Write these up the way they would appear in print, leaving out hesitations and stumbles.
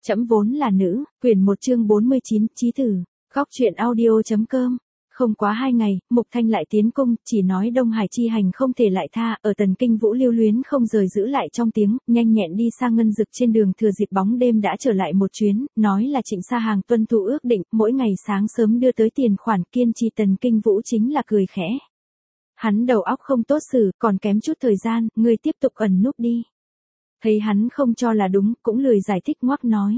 Trẫm vốn là nữ, quyển 1 chương 49, chí tử, góc truyện audio.com. Không quá 2 ngày, Mục Thanh lại tiến cung, chỉ nói Đông Hải chi hành không thể lại tha, ở Tần Kinh Vũ lưu luyến không rời giữ lại trong tiếng, nhanh nhẹn đi sang Ngân Dực trên đường thừa dịp bóng đêm đã trở lại một chuyến, nói là Trịnh Sa Hàng tuân thủ ước định, mỗi ngày sáng sớm đưa tới tiền khoản kiên trì. Tần Kinh Vũ chính là cười khẽ. Hắn đầu óc không tốt xử, còn kém chút thời gian, ngươi tiếp tục ẩn núp đi. Thấy hắn không cho là đúng, cũng lười giải thích ngoắc nói.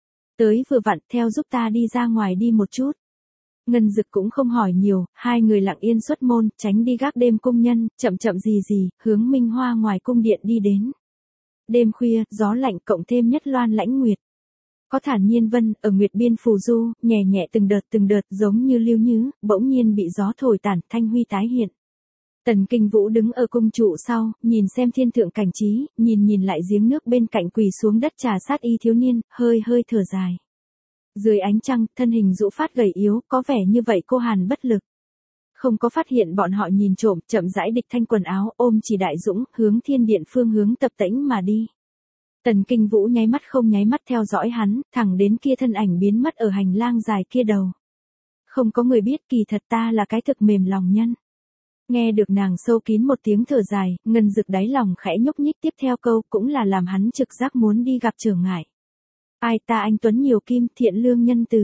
Tới vừa vặn, theo giúp ta đi ra ngoài đi một chút. Ngân Dực cũng không hỏi nhiều, hai người lặng yên xuất môn, tránh đi gác đêm cung nhân, chậm chậm gì, hướng Minh Hoa ngoài cung điện đi đến. Đêm khuya, gió lạnh cộng thêm nhất loan lãnh nguyệt. Có thản nhiên vân, ở nguyệt biên phù du, nhẹ nhẹ từng đợt giống như lưu nhứ, bỗng nhiên bị gió thổi tản, thanh huy tái hiện. Tần Kinh Vũ đứng ở cung trụ sau, nhìn xem thiên thượng cảnh trí, nhìn lại giếng nước bên cạnh quỳ xuống đất trà sát y thiếu niên, hơi thở dài. Dưới ánh trăng, thân hình rũ phát gầy yếu, có vẻ như vậy cô hàn bất lực. Không có phát hiện bọn họ nhìn trộm, chậm rãi địch thanh quần áo, ôm chỉ đại dũng, hướng thiên điện phương hướng tập tễnh mà đi. Tần Kinh Vũ nháy mắt không nháy mắt theo dõi hắn, thẳng đến kia thân ảnh biến mất ở hành lang dài kia đầu. Không có người biết kỳ thật ta là cái thực mềm lòng nhân. Nghe được nàng sâu kín một tiếng thở dài, Ngân Dực đáy lòng khẽ nhúc nhích, tiếp theo câu cũng là làm hắn trực giác muốn đi gặp trở ngại. Ai ta anh tuấn nhiều kim, thiện lương nhân từ.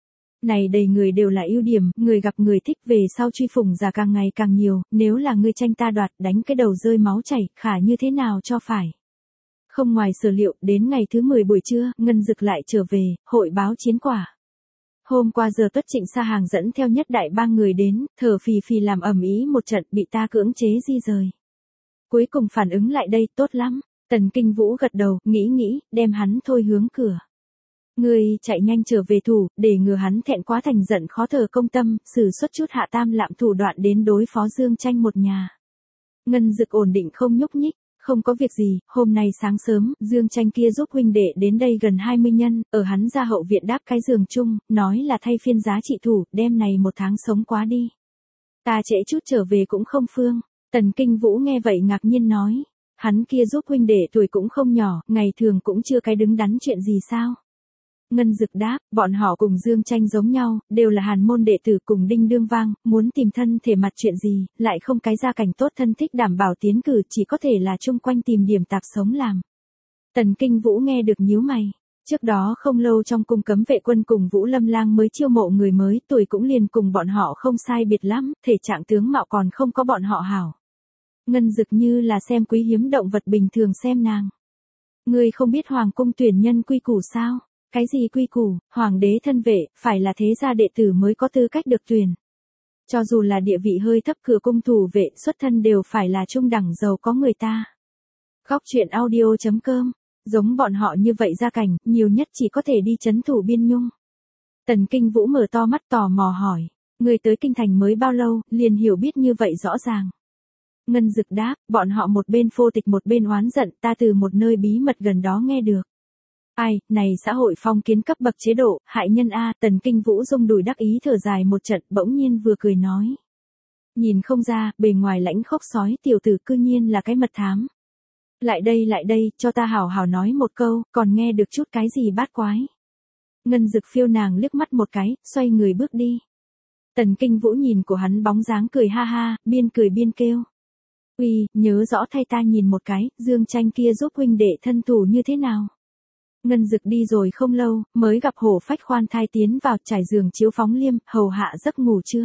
Này đầy người đều là ưu điểm, người gặp người thích, về sau truy phủng giả càng ngày càng nhiều, nếu là ngươi tranh ta đoạt, đánh cái đầu rơi máu chảy, khả như thế nào cho phải. Không ngoài sở liệu, đến ngày thứ 10 buổi trưa, Ngân Dực lại trở về, hội báo chiến quả. Hôm qua giờ tuất Trịnh Sa Hàng dẫn theo nhất đại 3 người đến, thở phì làm ầm ĩ một trận, bị ta cưỡng chế di rời. Cuối cùng phản ứng lại đây, tốt lắm. Tần Kinh Vũ gật đầu, nghĩ, đem hắn thôi hướng cửa. Ngươi chạy nhanh trở về thủ, để ngừa hắn thẹn quá thành giận khó thở công tâm, sử xuất chút hạ tam lạm thủ đoạn đến đối phó Dương Tranh một nhà. Ngân Dực ổn định không nhúc nhích. Không có việc gì, hôm nay sáng sớm, Dương Tranh kia giúp huynh đệ đến đây gần 20 nhân, ở hắn ra hậu viện đáp cái giường chung, nói là thay phiên giá trị thủ, đêm này 1 tháng sống quá đi. Ta trễ chút trở về cũng không phương. Tần Kinh Vũ nghe vậy ngạc nhiên nói, hắn kia giúp huynh đệ tuổi cũng không nhỏ, ngày thường cũng chưa cái đứng đắn chuyện gì sao. Ngân Dực đáp, bọn họ cùng Dương Tranh giống nhau, đều là hàn môn đệ tử cùng đinh đương vang, muốn tìm thân thể mặt chuyện gì, lại không cái gia cảnh tốt thân thích đảm bảo tiến cử, chỉ có thể là chung quanh tìm điểm tạp sống làm. Tần Kinh Vũ nghe được nhíu mày. Trước đó không lâu trong cung cấm vệ quân cùng Vũ Lâm Lang mới chiêu mộ người mới, tuổi cũng liền cùng bọn họ không sai biệt lắm, thể trạng tướng mạo còn không có bọn họ hảo. Ngân Dực như là xem quý hiếm động vật bình thường xem nàng. Ngươi không biết hoàng cung tuyển nhân quy củ sao? Cái gì quy củ, hoàng đế thân vệ, phải là thế gia đệ tử mới có tư cách được tuyển. Cho dù là địa vị hơi thấp, cửa cung thủ vệ xuất thân đều phải là trung đẳng giàu có người ta. Góc truyện audio.com, giống bọn họ như vậy gia cảnh, nhiều nhất chỉ có thể đi trấn thủ biên nhung. Tần Kinh Vũ mở to mắt tò mò hỏi, người tới kinh thành mới bao lâu, liền hiểu biết như vậy rõ ràng. Ngân Dực đáp, bọn họ một bên phô tịch một bên oán giận, ta từ một nơi bí mật gần đó nghe được. Ai, này xã hội phong kiến cấp bậc chế độ, hại nhân a. Tần Kinh Vũ rung đùi đắc ý thở dài một trận, bỗng nhiên vừa cười nói. Nhìn không ra, bề ngoài lãnh khốc sói tiểu tử cư nhiên là cái mật thám. Lại đây, cho ta hảo hảo nói một câu, còn nghe được chút cái gì bát quái. Ngân Dực phiêu nàng liếc mắt một cái, xoay người bước đi. Tần Kinh Vũ nhìn của hắn bóng dáng cười ha ha, biên cười biên kêu. Uy, nhớ rõ thay ta nhìn một cái, Dương Tranh kia giúp huynh đệ thân thủ như thế nào. Ngân Dực đi rồi không lâu, mới gặp Hổ Phách khoan thai tiến vào, trải giường chiếu phóng liêm, hầu hạ giấc ngủ trưa.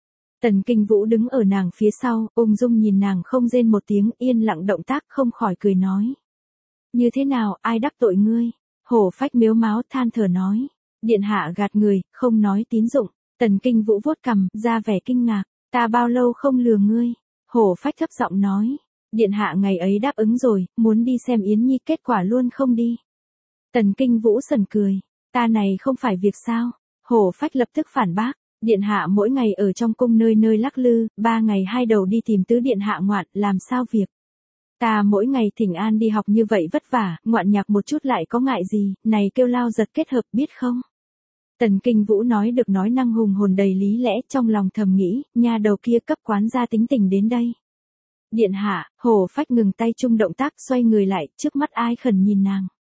Tần Kinh Vũ đứng ở nàng phía sau, ung dung nhìn nàng không rên một tiếng, yên lặng động tác, không khỏi cười nói. Như thế nào, ai đắc tội ngươi? Hổ Phách mếu máo than thở nói. Điện hạ gạt người, không nói tín dụng. Tần Kinh Vũ vuốt cằm, ra vẻ kinh ngạc. Ta bao lâu không lừa ngươi? Hổ Phách thấp giọng nói. Điện hạ ngày ấy đáp ứng rồi, muốn đi xem Yến Nhi, kết quả luôn không đi. Tần Kinh Vũ sần cười, ta này không phải việc sao? Hổ Phách lập tức phản bác, điện hạ mỗi ngày ở trong cung nơi lắc lư, 3 ngày 2 đầu đi tìm tứ điện hạ ngoạn, làm sao việc? Ta mỗi ngày thỉnh an đi học như vậy vất vả, ngoạn nhạc một chút lại có ngại gì, này kêu lao giật kết hợp biết không? Tần Kinh Vũ nói được nói năng hùng hồn đầy lý lẽ, trong lòng thầm nghĩ, nhà đầu kia cấp quán gia tính tình đến đây. Điện hạ, Hổ Phách ngừng tay chung động tác, xoay người lại, trước mắt ai khẩn nhìn nàng.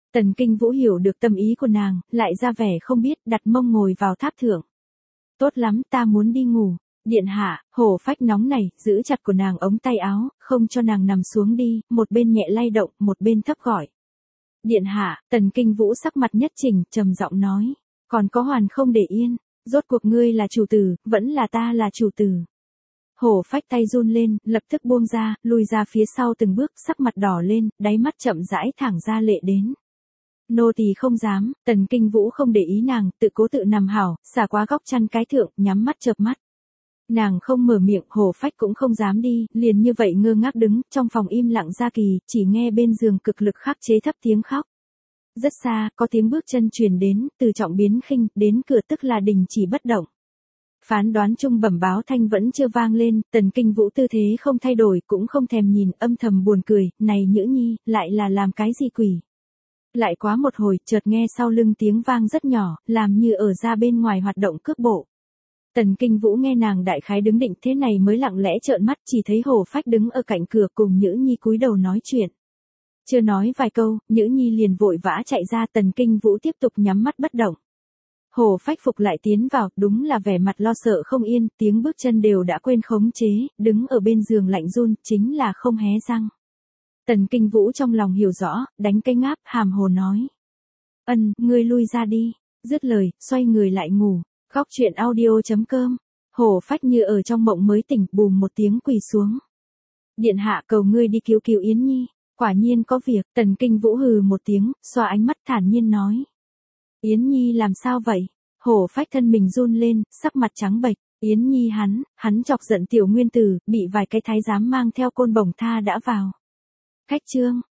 Tần Kinh Vũ hiểu được tâm ý của nàng, lại ra vẻ không biết, đặt mông ngồi vào tháp thượng. Tốt lắm, ta muốn đi ngủ. Điện hạ, Hổ Phách nóng này, giữ chặt của nàng ống tay áo, không cho nàng nằm xuống đi, một bên nhẹ lay động, một bên thấp gọi. Điện hạ, Tần Kinh Vũ sắc mặt nhất chỉnh, trầm giọng nói. Còn có hoàn không để yên, rốt cuộc ngươi là chủ tử, vẫn là ta là chủ tử. Hổ Phách tay run lên, lập tức buông ra, lùi ra phía sau từng bước, sắc mặt đỏ lên, đáy mắt chậm rãi thẳng ra lệ đến. Nô tỳ không dám, Tần Kinh Vũ không để ý nàng, tự cố tự nằm hảo, xả qua góc chăn cái thượng, nhắm mắt chợp mắt. Nàng không mở miệng, Hổ Phách cũng không dám đi, liền như vậy ngơ ngác đứng, trong phòng im lặng ra kỳ, chỉ nghe bên giường cực lực khắc chế thấp tiếng khóc. Rất xa, có tiếng bước chân truyền đến, từ trọng biến khinh, đến cửa tức là đình chỉ bất động. Phán đoán chung bẩm báo thanh vẫn chưa vang lên, Tần Kinh Vũ tư thế không thay đổi, cũng không thèm nhìn, âm thầm buồn cười, này Nhữ Nhi, lại là làm cái gì quỷ. Lại quá một hồi, chợt nghe sau lưng tiếng vang rất nhỏ, làm như ở ra bên ngoài hoạt động cước bộ. Tần Kinh Vũ nghe nàng đại khái đứng định thế này mới lặng lẽ trợn mắt, chỉ thấy Hổ Phách đứng ở cạnh cửa cùng Nhữ Nhi cúi đầu nói chuyện. Chưa nói vài câu, Nhữ Nhi liền vội vã chạy ra, Tần Kinh Vũ tiếp tục nhắm mắt bất động. Hổ Phách phục lại tiến vào, đúng là vẻ mặt lo sợ không yên, tiếng bước chân đều đã quên khống chế, đứng ở bên giường lạnh run, chính là không hé răng. Tần Kinh Vũ trong lòng hiểu rõ, đánh cái ngáp, hàm hồ nói. Ngươi lui ra đi. Dứt lời, xoay người lại ngủ. Góc chuyện audio.com. Hổ Phách như ở trong mộng mới tỉnh, bùm một tiếng quỳ xuống. Điện hạ cầu ngươi đi cứu cứu Yến Nhi. Quả nhiên có việc, Tần Kinh Vũ hừ một tiếng, xoa ánh mắt thản nhiên nói. Yến Nhi làm sao vậy? Hổ Phách thân mình run lên, sắc mặt trắng bệch. Yến Nhi hắn chọc giận tiểu nguyên tử, bị vài cái thái giám mang theo côn bổng tha đã vào. Khách trương,